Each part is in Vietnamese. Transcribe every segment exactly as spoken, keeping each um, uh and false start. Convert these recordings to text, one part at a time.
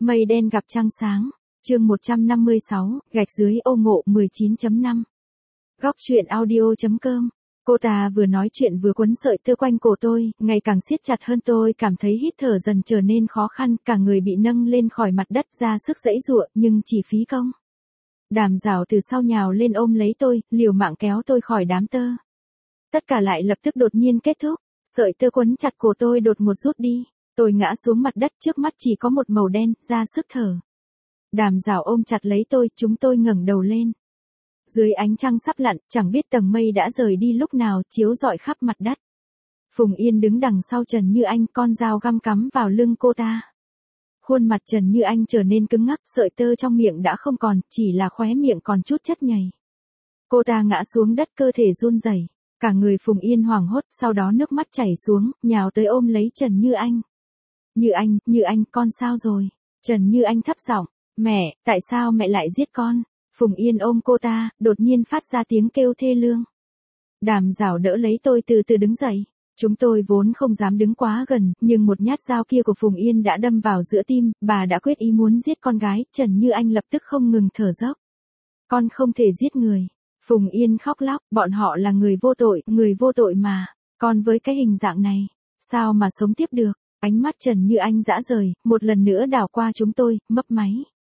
Mây đen gặp trăng sáng, chương một trăm năm mươi sáu, gạch dưới ô ngộ mười chín chấm năm. Góc truyện audio.com. Cô ta vừa nói chuyện vừa quấn sợi tơ quanh cổ tôi, ngày càng siết chặt hơn, tôi cảm thấy hít thở dần trở nên khó khăn, cả người bị nâng lên khỏi mặt đất ra sức giãy giụa, nhưng chỉ phí công. Đàm Giảo từ sau nhào lên ôm lấy tôi, liều mạng kéo tôi khỏi đám tơ. Tất cả lại lập tức đột nhiên kết thúc, sợi tơ quấn chặt cổ tôi đột ngột rút đi. Tôi ngã xuống mặt đất, trước mắt chỉ có một màu đen, ra sức thở. Đàm Giảo ôm chặt lấy tôi, chúng tôi ngẩng đầu lên. Dưới ánh trăng sắp lặn, chẳng biết tầng mây đã rời đi lúc nào, chiếu rọi khắp mặt đất. Phùng Yên đứng đằng sau Trần Như Anh, con dao găm cắm vào lưng cô ta. Khuôn mặt Trần Như Anh trở nên cứng ngắc, sợi tơ trong miệng đã không còn, chỉ là khóe miệng còn chút chất nhầy. Cô ta ngã xuống đất, cơ thể run rẩy. Cả người Phùng Yên hoảng hốt, sau đó nước mắt chảy xuống, nhào tới ôm lấy Trần Như Anh. Như Anh, Như Anh, con sao rồi? Trần Như Anh thấp giọng, mẹ, tại sao mẹ lại giết con? Phùng Yên ôm cô ta, đột nhiên phát ra tiếng kêu thê lương. Đàm Giảo đỡ lấy tôi từ từ đứng dậy. Chúng tôi vốn không dám đứng quá gần, nhưng một nhát dao kia của Phùng Yên đã đâm vào giữa tim, bà đã quyết ý muốn giết con gái, Trần Như Anh lập tức không ngừng thở dốc. Con không thể giết người. Phùng Yên khóc lóc, bọn họ là người vô tội, người vô tội mà, con với cái hình dạng này, sao mà sống tiếp được? Ánh mắt Trần Như Anh dã rời, một lần nữa đảo qua chúng tôi, mấp máy.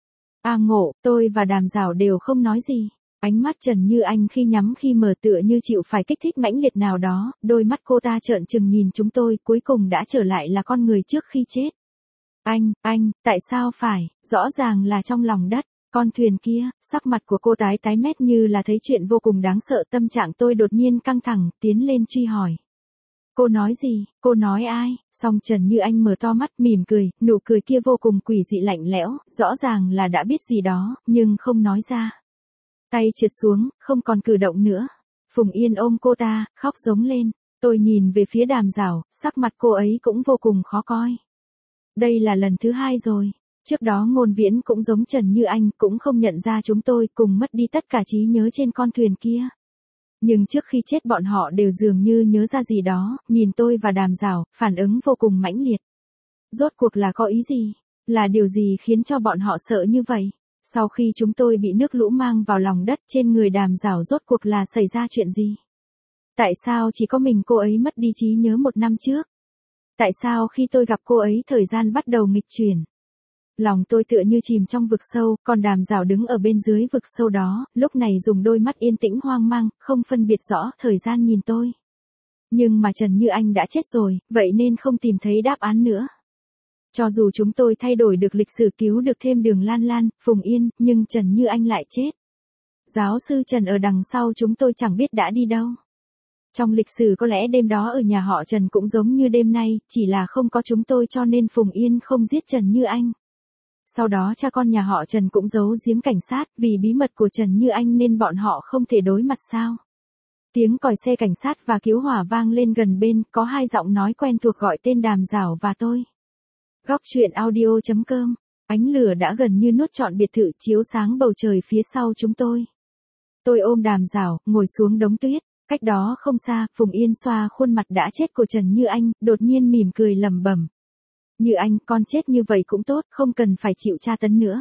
A Ngộ, tôi và Đàm Giảo đều không nói gì. Ánh mắt Trần Như Anh khi nhắm khi mở tựa như chịu phải kích thích mãnh liệt nào đó, đôi mắt cô ta trợn trừng nhìn chúng tôi, cuối cùng đã trở lại là con người trước khi chết. Anh, anh, tại sao phải, rõ ràng là trong lòng đất, con thuyền kia, sắc mặt của cô tái tái mét như là thấy chuyện vô cùng đáng sợ, tâm trạng tôi đột nhiên căng thẳng, tiến lên truy hỏi. Cô nói gì, cô nói ai? Song Trần Như Anh mở to mắt mỉm cười, nụ cười kia vô cùng quỷ dị lạnh lẽo, rõ ràng là đã biết gì đó, nhưng không nói ra. Tay trượt xuống, không còn cử động nữa. Phùng Yên ôm cô ta, khóc giống lên. Tôi nhìn về phía Đàm Giảo, sắc mặt cô ấy cũng vô cùng khó coi. Đây là lần thứ hai rồi. Trước đó Ngôn Viễn cũng giống Trần Như Anh, cũng không nhận ra chúng tôi cùng mất đi tất cả trí nhớ trên con thuyền kia. Nhưng trước khi chết bọn họ đều dường như nhớ ra gì đó, nhìn tôi và Đàm Giảo, phản ứng vô cùng mãnh liệt. Rốt cuộc là có ý gì? Là điều gì khiến cho bọn họ sợ như vậy? Sau khi chúng tôi bị nước lũ mang vào lòng đất, trên người Đàm Giảo rốt cuộc là xảy ra chuyện gì? Tại sao chỉ có mình cô ấy mất đi trí nhớ một năm trước? Tại sao khi tôi gặp cô ấy thời gian bắt đầu nghịch chuyển? Lòng tôi tựa như chìm trong vực sâu, còn Đàm Giảo đứng ở bên dưới vực sâu đó, lúc này dùng đôi mắt yên tĩnh hoang mang, không phân biệt rõ thời gian nhìn tôi. Nhưng mà Trần Như Anh đã chết rồi, vậy nên không tìm thấy đáp án nữa. Cho dù chúng tôi thay đổi được lịch sử, cứu được thêm Đường Lan Lan, Phùng Yên, nhưng Trần Như Anh lại chết. Giáo sư Trần ở đằng sau chúng tôi chẳng biết đã đi đâu. Trong lịch sử có lẽ đêm đó ở nhà họ Trần cũng giống như đêm nay, chỉ là không có chúng tôi cho nên Phùng Yên không giết Trần Như Anh. Sau đó cha con nhà họ Trần cũng giấu giếm cảnh sát, vì bí mật của Trần Như Anh nên bọn họ không thể đối mặt sao. Tiếng còi xe cảnh sát và cứu hỏa vang lên gần bên, có hai giọng nói quen thuộc gọi tên Đàm Giảo và tôi. Góc truyện audio.com. Ánh lửa đã gần như nuốt trọn biệt thự, chiếu sáng bầu trời phía sau chúng tôi. Tôi ôm Đàm Giảo, ngồi xuống đống tuyết. Cách đó không xa, Phùng Yên xoa khuôn mặt đã chết của Trần Như Anh, đột nhiên mỉm cười lẩm bẩm. Như Anh, con chết như vậy cũng tốt, không cần phải chịu tra tấn nữa.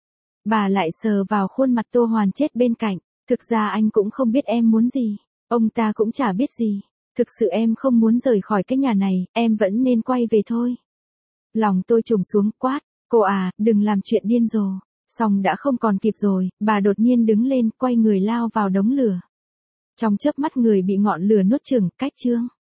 Bà lại sờ vào khuôn mặt Tô Hoàn chết bên cạnh. Thực ra anh cũng không biết em muốn gì. Ông ta cũng chả biết gì. Thực sự em không muốn rời khỏi cái nhà này, em vẫn nên quay về thôi. Lòng tôi trùng xuống, quát, cô à, đừng làm chuyện điên rồ. Xong đã không còn kịp rồi, bà đột nhiên đứng lên, quay người lao vào đống lửa. Trong chớp mắt người bị ngọn lửa nuốt chửng, cách chương.